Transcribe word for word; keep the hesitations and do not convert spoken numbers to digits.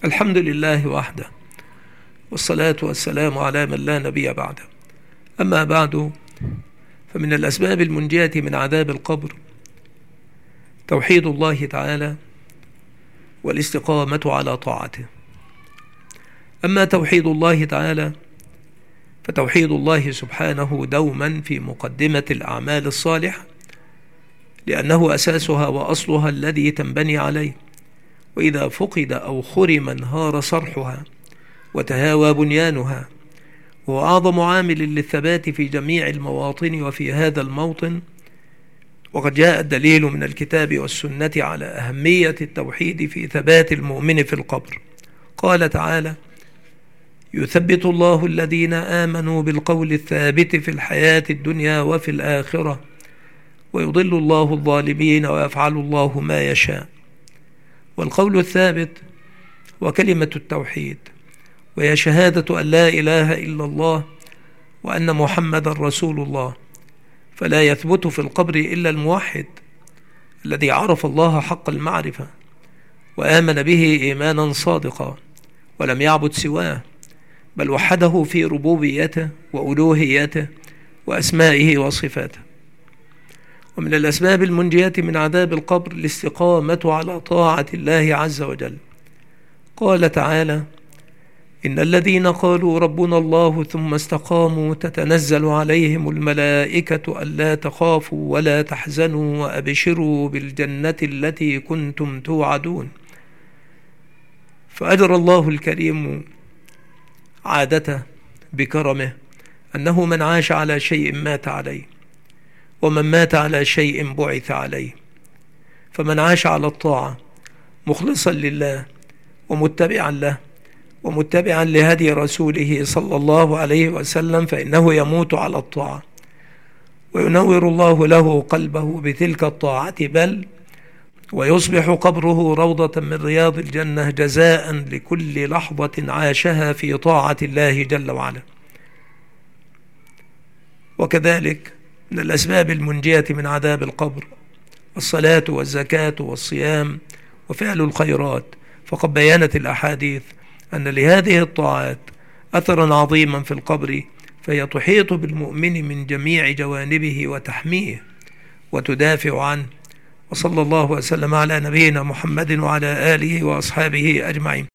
الحمد لله وحده، والصلاة والسلام على من لا نبي بعده. أما بعد، فمن الأسباب المنجية من عذاب القبر توحيد الله تعالى والاستقامة على طاعته. أما توحيد الله تعالى فتوحيد الله سبحانه دوما في مقدمة الأعمال الصالحة، لأنه أساسها وأصلها الذي تنبني عليه، وإذا فقد أو خرم انهار صرحها وتهاوى بنيانها. وهو أعظم عامل للثبات في جميع المواطن وفي هذا الموطن. وقد جاء الدليل من الكتاب والسنة على أهمية التوحيد في ثبات المؤمن في القبر. قال تعالى: يثبت الله الذين آمنوا بالقول الثابت في الحياة الدنيا وفي الآخرة ويضل الله الظالمين ويفعل الله ما يشاء. والقول الثابت وكلمة التوحيد، وهي شهادة أن لا إله إلا الله وأن محمد رسول الله. فلا يثبت في القبر إلا الموحد الذي عرف الله حق المعرفة وآمن به إيمانا صادقا ولم يعبد سواه، بل وحده في ربوبيته وألوهيته وأسمائه وصفاته. ومن الأسباب المنجية من عذاب القبر الاستقامة على طاعة الله عز وجل. قال تعالى: إن الذين قالوا ربنا الله ثم استقاموا تتنزل عليهم الملائكة ألا تخافوا ولا تحزنوا وأبشروا بالجنة التي كنتم توعدون. فأجرى الله الكريم عادته بكرمه أنه من عاش على شيء مات عليه، ومن مات على شيء بعث عليه. فمن عاش على الطاعة مخلصا لله ومتبعا له ومتبعا لهدي رسوله صلى الله عليه وسلم فإنه يموت على الطاعة، وينور الله له قلبه بتلك الطاعة، بل ويصبح قبره روضة من رياض الجنة جزاء لكل لحظة عاشها في طاعة الله جل وعلا. وكذلك من الأسباب المنجية من عذاب القبر الصلاة والزكاة والصيام وفعل الخيرات. فقد بيّنت الأحاديث أن لهذه الطاعات أثرا عظيما في القبر، فهي تحيط بالمؤمن من جميع جوانبه وتحميه وتدافع عنه. وصلى الله وسلم على نبينا محمد وعلى آله وأصحابه أجمعين.